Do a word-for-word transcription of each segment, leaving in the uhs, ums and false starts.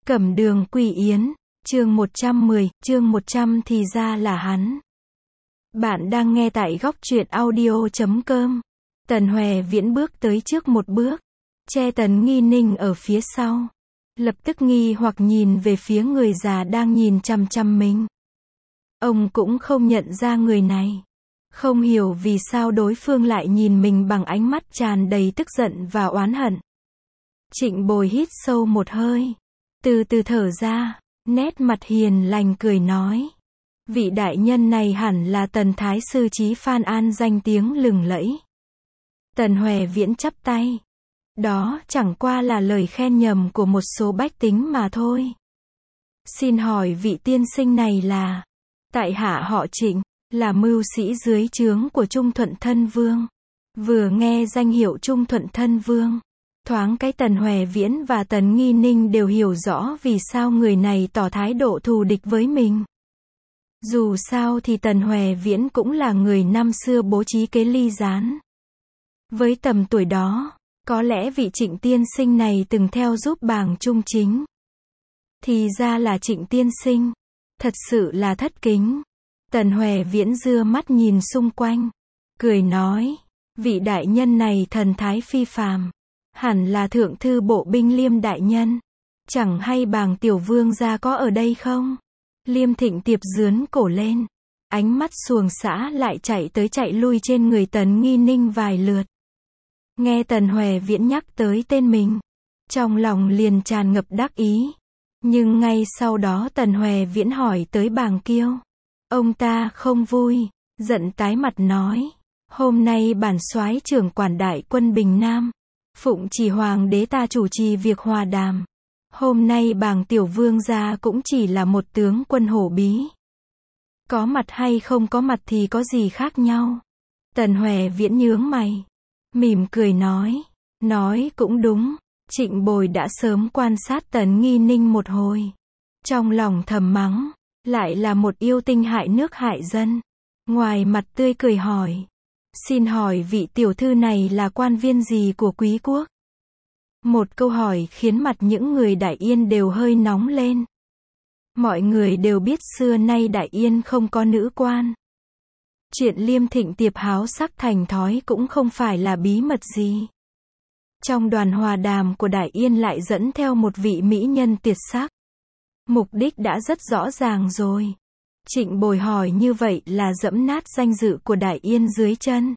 Cẩm Đường Quỷ Yến, chương một trăm mười, chương một trăm thì ra là hắn. Bạn đang nghe tại góc truyện audio chấm com. Tần Hoè Viễn bước tới trước một bước, che Tần Nghi Ninh ở phía sau. Lập tức nghi hoặc nhìn về phía người già đang nhìn chằm chằm mình. Ông cũng không nhận ra người này. Không hiểu vì sao đối phương lại nhìn mình bằng ánh mắt tràn đầy tức giận và oán hận. Trịnh Bồi hít sâu một hơi, từ từ thở ra, nét mặt hiền lành cười nói. Vị đại nhân này hẳn là Tần Thái Sư Chí Phan An danh tiếng lừng lẫy. Tần Hoè Viễn chắp tay. Đó chẳng qua là lời khen nhầm của một số bách tính mà thôi. Xin hỏi vị tiên sinh này là? Tại hạ họ Trịnh, là mưu sĩ dưới trướng của Trung Thuận Thân Vương. Vừa nghe danh hiệu Trung Thuận Thân Vương, thoáng cái Tần Hoè Viễn và Tần Nghi Ninh đều hiểu rõ vì sao người này tỏ thái độ thù địch với mình. Dù sao thì Tần Hoè Viễn cũng là người năm xưa bố trí kế ly gián. Với tầm tuổi đó, có lẽ vị Trịnh tiên sinh này từng theo giúp bàng trung chính. Thì ra là Trịnh tiên sinh, thật sự là thất kính. Tần Hoè Viễn dưa mắt nhìn xung quanh, cười nói, vị đại nhân này thần thái phi phàm, hẳn là thượng thư bộ binh Liêm đại nhân. Chẳng hay bàng tiểu vương gia có ở đây không? Liêm Thịnh Tiệp giướn cổ lên, ánh mắt xuồng xã lại chạy tới chạy lui trên người Tần Nghi Ninh vài lượt. Nghe Tần Hoè Viễn nhắc tới tên mình, trong lòng liền tràn ngập đắc ý. Nhưng ngay sau đó Tần Hoè Viễn hỏi tới bàng Kiêu. Ông ta không vui, giận tái mặt nói, hôm nay bản soái trưởng quản đại quân Bình Nam, phụng chỉ hoàng đế ta chủ trì việc hòa đàm. Hôm nay bàng tiểu vương gia cũng chỉ là một tướng quân hổ bí. Có mặt hay không có mặt thì có gì khác nhau? Tần Hoè Viễn nhướng mày, mỉm cười nói, nói cũng đúng. Trịnh Bồi đã sớm quan sát Tần Nghi Ninh một hồi, trong lòng thầm mắng, lại là một yêu tinh hại nước hại dân. Ngoài mặt tươi cười hỏi, xin hỏi vị tiểu thư này là quan viên gì của quý quốc? Một câu hỏi khiến mặt những người Đại Yên đều hơi nóng lên. Mọi người đều biết xưa nay Đại Yên không có nữ quan. Chuyện Liêm Thịnh Tiệp háo sắc thành thói cũng không phải là bí mật gì. Trong đoàn hòa đàm của Đại Yên lại dẫn theo một vị mỹ nhân tuyệt sắc. Mục đích đã rất rõ ràng rồi. Trịnh Bồi hỏi như vậy là dẫm nát danh dự của Đại Yên dưới chân.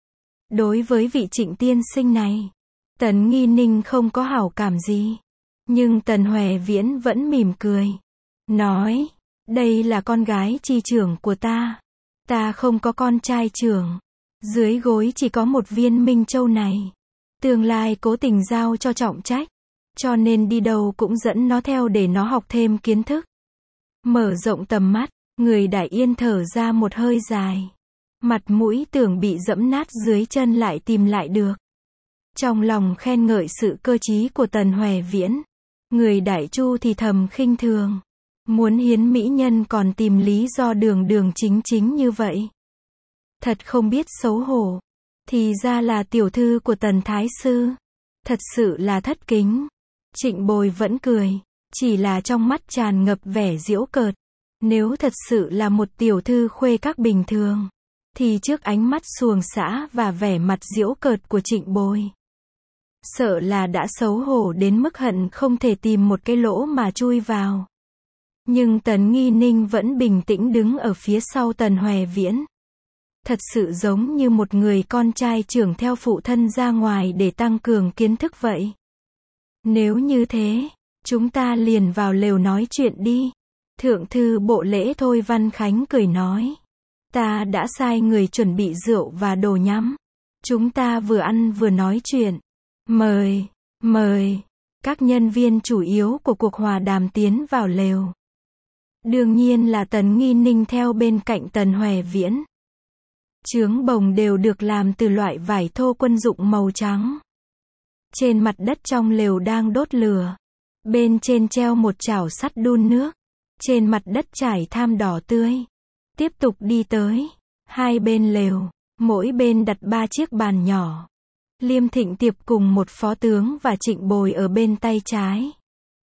Đối với vị Trịnh tiên sinh này, Tần Nghi Ninh không có hảo cảm gì. Nhưng Tần Hoè Viễn vẫn mỉm cười, nói, đây là con gái chi trưởng của ta. Ta không có con trai trưởng. Dưới gối chỉ có một viên minh châu này. Tương lai cố tình giao cho trọng trách, cho nên đi đâu cũng dẫn nó theo để nó học thêm kiến thức. Mở rộng tầm mắt, người Đại Yên thở ra một hơi dài. Mặt mũi tưởng bị dẫm nát dưới chân lại tìm lại được. Trong lòng khen ngợi sự cơ trí của Tần Hoè Viễn. Người Đại Chu thì thầm khinh thường. Muốn hiến mỹ nhân còn tìm lý do đường đường chính chính như vậy. Thật không biết xấu hổ. Thì ra là tiểu thư của Tần Thái Sư. Thật sự là thất kính. Trịnh Bồi vẫn cười, chỉ là trong mắt tràn ngập vẻ giễu cợt. Nếu thật sự là một tiểu thư khuê các bình thường, thì trước ánh mắt xuồng xã và vẻ mặt giễu cợt của Trịnh Bồi, sợ là đã xấu hổ đến mức hận không thể tìm một cái lỗ mà chui vào. Nhưng Tần Nghi Ninh vẫn bình tĩnh đứng ở phía sau Tần Hoè Viễn. Thật sự giống như một người con trai trưởng theo phụ thân ra ngoài để tăng cường kiến thức vậy. Nếu như thế, chúng ta liền vào lều nói chuyện đi. Thượng thư bộ lễ Thôi Văn Khánh cười nói. Ta đã sai người chuẩn bị rượu và đồ nhắm. Chúng ta vừa ăn vừa nói chuyện. Mời, mời. Các nhân viên chủ yếu của cuộc hòa đàm tiến vào lều. Đương nhiên là Tần Nghi Ninh theo bên cạnh Tần Hoè Viễn. Trướng bồng đều được làm từ loại vải thô quân dụng màu trắng. Trên mặt đất trong lều đang đốt lửa. Bên trên treo một chảo sắt đun nước. Trên mặt đất trải tham đỏ tươi. Tiếp tục đi tới. Hai bên lều, mỗi bên đặt ba chiếc bàn nhỏ. Liêm Thịnh Tiệp cùng một phó tướng và Trịnh Bồi ở bên tay trái.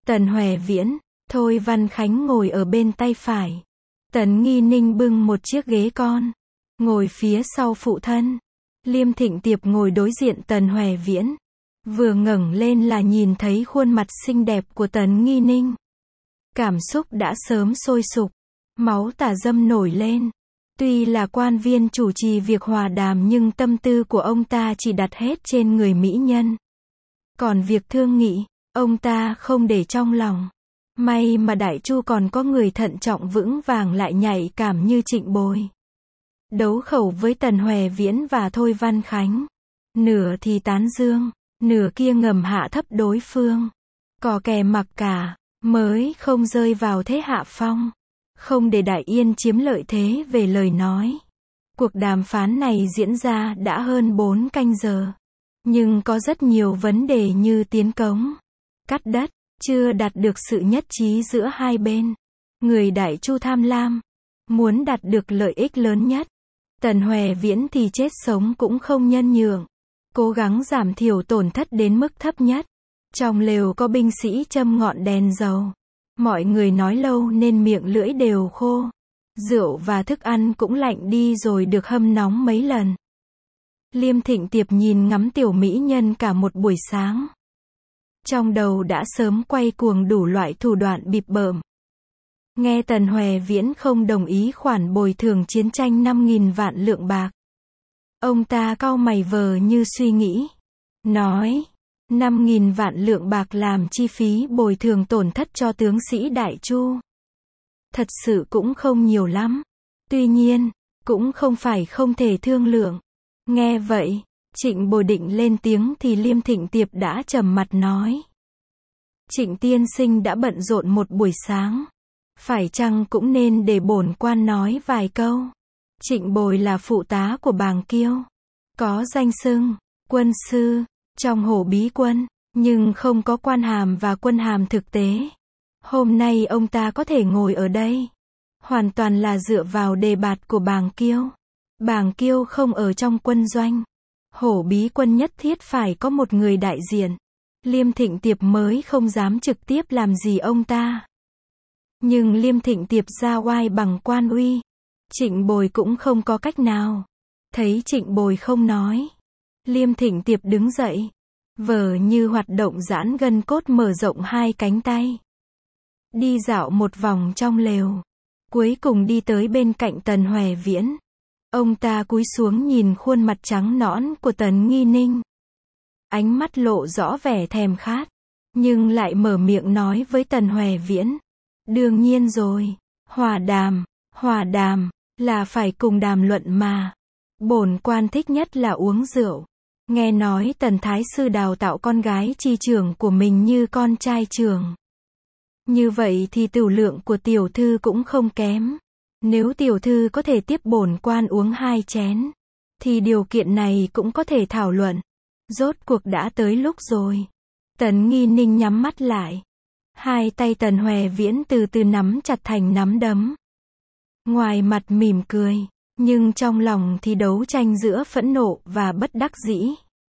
Tần Hoè Viễn, Thôi Văn Khánh ngồi ở bên tay phải. Tần Nghi Ninh bưng một chiếc ghế con, ngồi phía sau phụ thân. Liêm Thịnh Tiệp ngồi đối diện Tần Hoè Viễn. Vừa ngẩng lên là nhìn thấy khuôn mặt xinh đẹp của Tần Nghi Ninh. Cảm xúc đã sớm sôi sục, máu tà dâm nổi lên. Tuy là quan viên chủ trì việc hòa đàm nhưng tâm tư của ông ta chỉ đặt hết trên người mỹ nhân. Còn việc thương nghị, ông ta không để trong lòng. May mà Đại Chu còn có người thận trọng vững vàng lại nhạy cảm như Trịnh Bồi. Đấu khẩu với Tần Hoè Viễn và Thôi Văn Khánh. Nửa thì tán dương, nửa kia ngầm hạ thấp đối phương. Cò kè mặc cả, mới không rơi vào thế hạ phong. Không để Đại Yên chiếm lợi thế về lời nói. Cuộc đàm phán này diễn ra đã hơn bốn canh giờ. Nhưng có rất nhiều vấn đề như tiến cống, cắt đất, chưa đạt được sự nhất trí giữa hai bên. Người Đại Chu tham lam, muốn đạt được lợi ích lớn nhất. Tần Hoè Viễn thì chết sống cũng không nhân nhượng, cố gắng giảm thiểu tổn thất đến mức thấp nhất. Trong lều có binh sĩ châm ngọn đèn dầu. Mọi người nói lâu nên miệng lưỡi đều khô. Rượu và thức ăn cũng lạnh đi rồi được hâm nóng mấy lần. Liêm Thịnh Tiệp nhìn ngắm tiểu mỹ nhân cả một buổi sáng. Trong đầu đã sớm quay cuồng đủ loại thủ đoạn bịp bợm. Nghe Tần Hoè Viễn không đồng ý khoản bồi thường chiến tranh năm nghìn vạn lượng bạc. Ông ta cau mày vờ như suy nghĩ. Nói, năm nghìn vạn lượng bạc làm chi phí bồi thường tổn thất cho tướng sĩ Đại Chu. Thật sự cũng không nhiều lắm. Tuy nhiên, cũng không phải không thể thương lượng. Nghe vậy, Trịnh Bồi định lên tiếng thì Liêm Thịnh Tiệp đã trầm mặt nói. Trịnh tiên sinh đã bận rộn một buổi sáng. Phải chăng cũng nên để bổn quan nói vài câu. Trịnh Bồi là phụ tá của Bàng Kiêu. Có danh xưng, quân sư, trong Hổ Bí Quân, nhưng không có quan hàm và quân hàm thực tế. Hôm nay ông ta có thể ngồi ở đây. Hoàn toàn là dựa vào đề bạt của Bàng Kiêu. Bàng Kiêu không ở trong quân doanh. Hổ Bí Quân nhất thiết phải có một người đại diện. Liêm Thịnh Tiệp mới không dám trực tiếp làm gì ông ta. Nhưng Liêm Thịnh Tiệp ra oai bằng quan uy. Trịnh Bồi cũng không có cách nào. Thấy Trịnh Bồi không nói. Liêm Thịnh Tiệp đứng dậy. Vờ như hoạt động giãn gân cốt mở rộng hai cánh tay. Đi dạo một vòng trong lều. Cuối cùng đi tới bên cạnh Tần Hoè Viễn. Ông ta cúi xuống nhìn khuôn mặt trắng nõn của Tần Nghi Ninh. Ánh mắt lộ rõ vẻ thèm khát. Nhưng lại mở miệng nói với Tần Hoè Viễn. Đương nhiên rồi. Hòa đàm, hòa đàm, là phải cùng đàm luận mà. Bổn quan thích nhất là uống rượu. Nghe nói Tần Thái Sư đào tạo con gái chi trưởng của mình như con trai trưởng. Như vậy thì tửu lượng của tiểu thư cũng không kém. Nếu tiểu thư có thể tiếp bổn quan uống hai chén, thì điều kiện này cũng có thể thảo luận. Rốt cuộc đã tới lúc rồi. Tần Nghi Ninh nhắm mắt lại. Hai tay Tần Hoè Viễn từ từ nắm chặt thành nắm đấm. Ngoài mặt mỉm cười, nhưng trong lòng thì đấu tranh giữa phẫn nộ và bất đắc dĩ.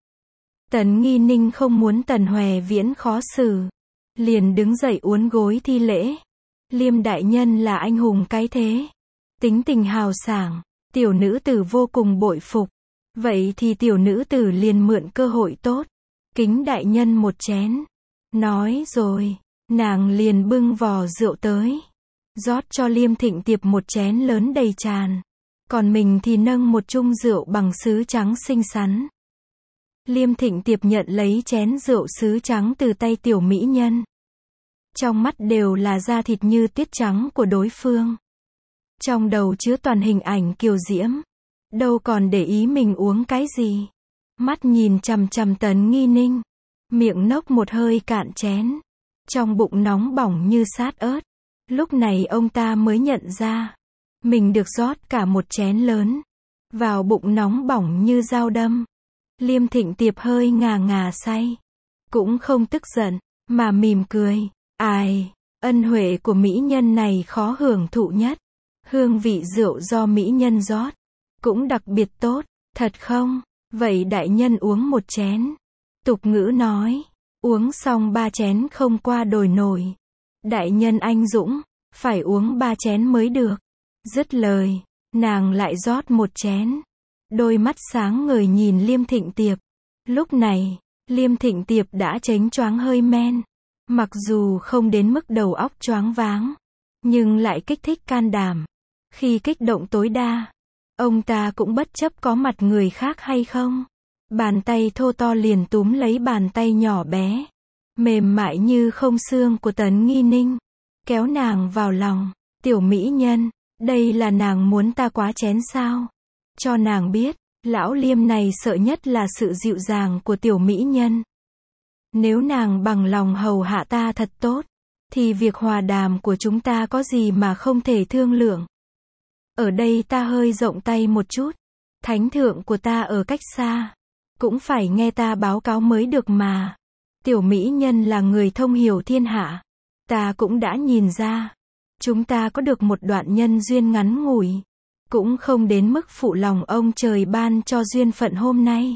Tần Nghi Ninh không muốn Tần Hoè Viễn khó xử. Liền đứng dậy uốn gối thi lễ. Liêm đại nhân là anh hùng cái thế. Tính tình hào sảng, tiểu nữ tử vô cùng bội phục. Vậy thì tiểu nữ tử liền mượn cơ hội tốt. Kính đại nhân một chén. Nói rồi, nàng liền bưng vò rượu tới. Rót cho Liêm Thịnh Tiệp một chén lớn đầy tràn. Còn mình thì nâng một chung rượu bằng sứ trắng xinh xắn. Liêm Thịnh Tiệp nhận lấy chén rượu sứ trắng từ tay tiểu mỹ nhân. Trong mắt đều là da thịt như tuyết trắng của đối phương. Trong đầu chứa toàn hình ảnh kiều diễm. Đâu còn để ý mình uống cái gì. Mắt nhìn chằm chằm Tần Nghi Ninh. Miệng nốc một hơi cạn chén. Trong bụng nóng bỏng như sát ớt. Lúc này ông ta mới nhận ra. Mình được rót cả một chén lớn. Vào bụng nóng bỏng như dao đâm. Liêm Thịnh Tiệp hơi ngà ngà say. Cũng không tức giận, mà mỉm cười. Ai, ân huệ của mỹ nhân này khó hưởng thụ nhất. Hương vị rượu do mỹ nhân rót. Cũng đặc biệt tốt, thật không? Vậy đại nhân uống một chén. Tục ngữ nói, Uống xong ba chén không qua đồi nổi. Đại nhân anh dũng, phải uống ba chén mới được. Dứt lời, nàng lại rót một chén. Đôi mắt sáng ngời nhìn Liêm Thịnh Tiệp. Lúc này, Liêm Thịnh Tiệp đã chánh choáng hơi men. Mặc dù không đến mức đầu óc choáng váng, nhưng lại kích thích can đảm. Khi kích động tối đa, ông ta cũng bất chấp có mặt người khác hay không. Bàn tay thô to liền túm lấy bàn tay nhỏ bé, mềm mại như không xương của Tấn Nghi Ninh, kéo nàng vào lòng. Tiểu mỹ nhân, đây là nàng muốn ta quá chén sao? Cho nàng biết, lão Liêm này sợ nhất là sự dịu dàng của tiểu mỹ nhân. Nếu nàng bằng lòng hầu hạ ta thật tốt, thì việc hòa đàm của chúng ta có gì mà không thể thương lượng. Ở đây ta hơi rộng tay một chút, thánh thượng của ta ở cách xa, cũng phải nghe ta báo cáo mới được mà. Tiểu mỹ nhân là người thông hiểu thiên hạ, ta cũng đã nhìn ra. Chúng ta có được một đoạn nhân duyên ngắn ngủi, cũng không đến mức phụ lòng ông trời ban cho duyên phận hôm nay.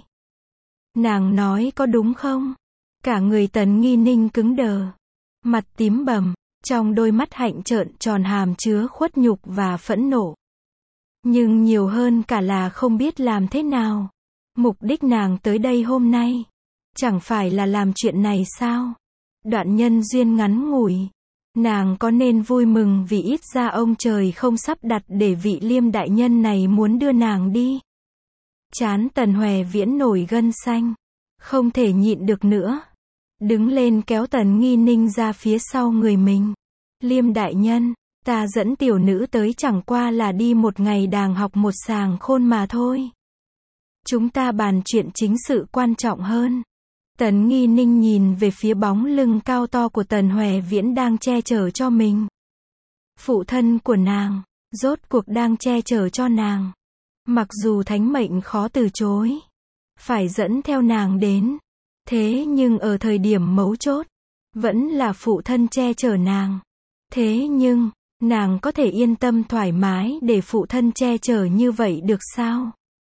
Nàng nói có đúng không? Cả người Tấn Nghi Ninh cứng đờ, mặt tím bầm, trong đôi mắt hạnh trợn tròn hàm chứa khuất nhục và phẫn nộ. Nhưng nhiều hơn cả là không biết làm thế nào. Mục đích nàng tới đây hôm nay, chẳng phải là làm chuyện này sao? Đoạn nhân duyên ngắn ngủi, nàng có nên vui mừng vì ít ra ông trời không sắp đặt để vị Liêm đại nhân này muốn đưa nàng đi. Trán Tần Hòe Viễn nổi gân xanh, không thể nhịn được nữa. Đứng lên kéo Tần Nghi Ninh ra phía sau người mình. Liêm đại nhân, ta dẫn tiểu nữ tới chẳng qua là đi một ngày đàng học một sàng khôn mà thôi. Chúng ta bàn chuyện chính sự quan trọng hơn. Tần Nghi Ninh nhìn về phía bóng lưng cao to của Tần Hòe Viễn đang che chở cho mình. Phụ thân của nàng, rốt cuộc đang che chở cho nàng. Mặc dù thánh mệnh khó từ chối, phải dẫn theo nàng đến. Thế nhưng ở thời điểm mấu chốt, vẫn là phụ thân che chở nàng. Thế nhưng, nàng có thể yên tâm thoải mái để phụ thân che chở như vậy được sao?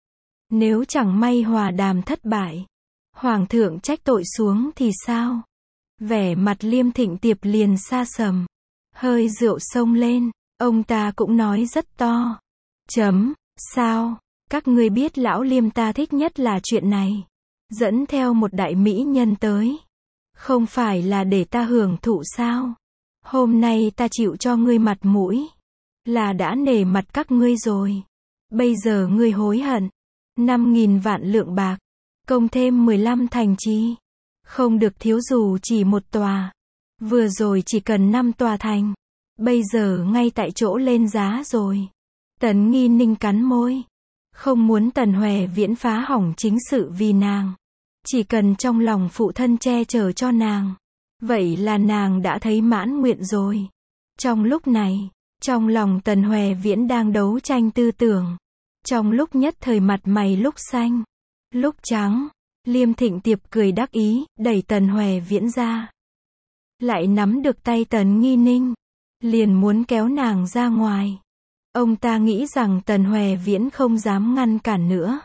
Nếu chẳng may hòa đàm thất bại, Hoàng thượng trách tội xuống thì sao? Vẻ mặt Liêm Thịnh Tiệp liền xa sầm. Hơi rượu sông lên, ông ta cũng nói rất to. Chấm, sao? Các ngươi biết lão Liêm ta thích nhất là chuyện này. Dẫn theo một đại mỹ nhân tới. Không phải là để ta hưởng thụ sao? Hôm nay ta chịu cho ngươi mặt mũi, là đã nể mặt các ngươi rồi. Bây giờ ngươi hối hận. Năm nghìn vạn lượng bạc, công thêm mười lăm thành trì. Không được thiếu dù chỉ một tòa. Vừa rồi chỉ cần năm tòa thành. Bây giờ ngay tại chỗ lên giá rồi. Tấn Nghi Ninh cắn môi. Không muốn Tần Hòe Viễn phá hỏng chính sự vì nàng. Chỉ cần trong lòng phụ thân che chở cho nàng. Vậy là nàng đã thấy mãn nguyện rồi. Trong lúc này, trong lòng Tần Hòe Viễn đang đấu tranh tư tưởng. Trong lúc nhất thời mặt mày lúc xanh, lúc trắng, Liêm Thịnh Tiệp cười đắc ý, đẩy Tần Hòe Viễn ra. Lại nắm được tay Tần Nghi Ninh, liền muốn kéo nàng ra ngoài. Ông ta nghĩ rằng Tần Hòe Viễn không dám ngăn cản nữa.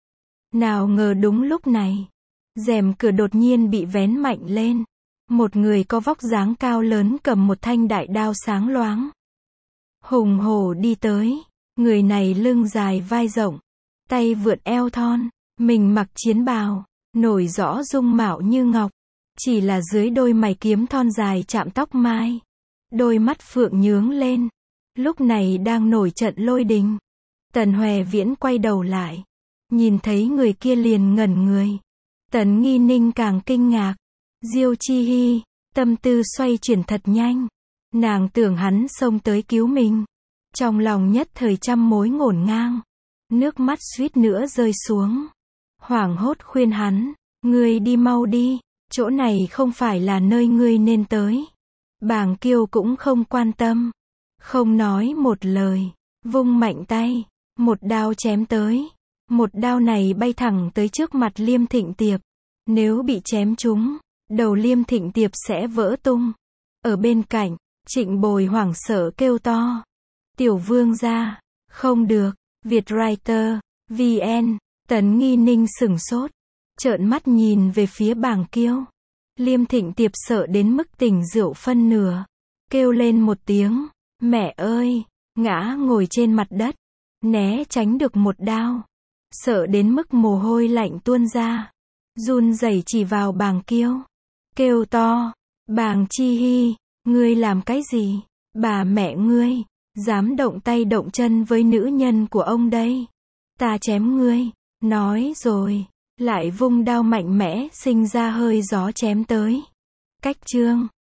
Nào ngờ đúng lúc này, rèm cửa đột nhiên bị vén mạnh lên. Một người có vóc dáng cao lớn cầm một thanh đại đao sáng loáng, hùng hổ đi tới. Người này lưng dài vai rộng, tay vượn eo thon, mình mặc chiến bào, nổi rõ dung mạo như ngọc. Chỉ là dưới đôi mày kiếm thon dài chạm tóc mai, đôi mắt phượng nhướng lên, lúc này đang nổi trận lôi đình. Tần Hòe Viễn quay đầu lại, nhìn thấy người kia liền ngẩn người. Tần Nghi Ninh càng kinh ngạc. Diêu Chi Hi, tâm tư xoay chuyển thật nhanh. Nàng tưởng hắn xông tới cứu mình. Trong lòng nhất thời trăm mối ngổn ngang. Nước mắt suýt nữa rơi xuống. Hoảng hốt khuyên hắn, ngươi đi mau đi, chỗ này không phải là nơi ngươi nên tới. Bàng Kiêu cũng không quan tâm, không nói một lời, vung mạnh tay, một đao chém tới. Một đao này bay thẳng tới trước mặt Liêm Thịnh Tiệp. Nếu bị chém trúng, đầu Liêm Thịnh Tiệp sẽ vỡ tung. Ở bên cạnh, Trịnh Bồi hoảng sợ kêu to. Tiểu vương gia, không được. Vietwriter, vê en, Tấn Nghi Ninh sửng sốt, trợn mắt nhìn về phía Bàng Kiêu. Liêm Thịnh Tiệp sợ đến mức tỉnh rượu phân nửa. Kêu lên một tiếng, mẹ ơi, ngã ngồi trên mặt đất, né tránh được một đao. Sợ đến mức mồ hôi lạnh tuôn ra. Run rẩy chỉ vào Bàng Kiêu. Kêu to, Bàng Chi Hy, ngươi làm cái gì? Bà mẹ ngươi, dám động tay động chân với nữ nhân của ông đây. Ta chém ngươi, nói rồi, lại vung đao mạnh mẽ sinh ra hơi gió chém tới. Cách chương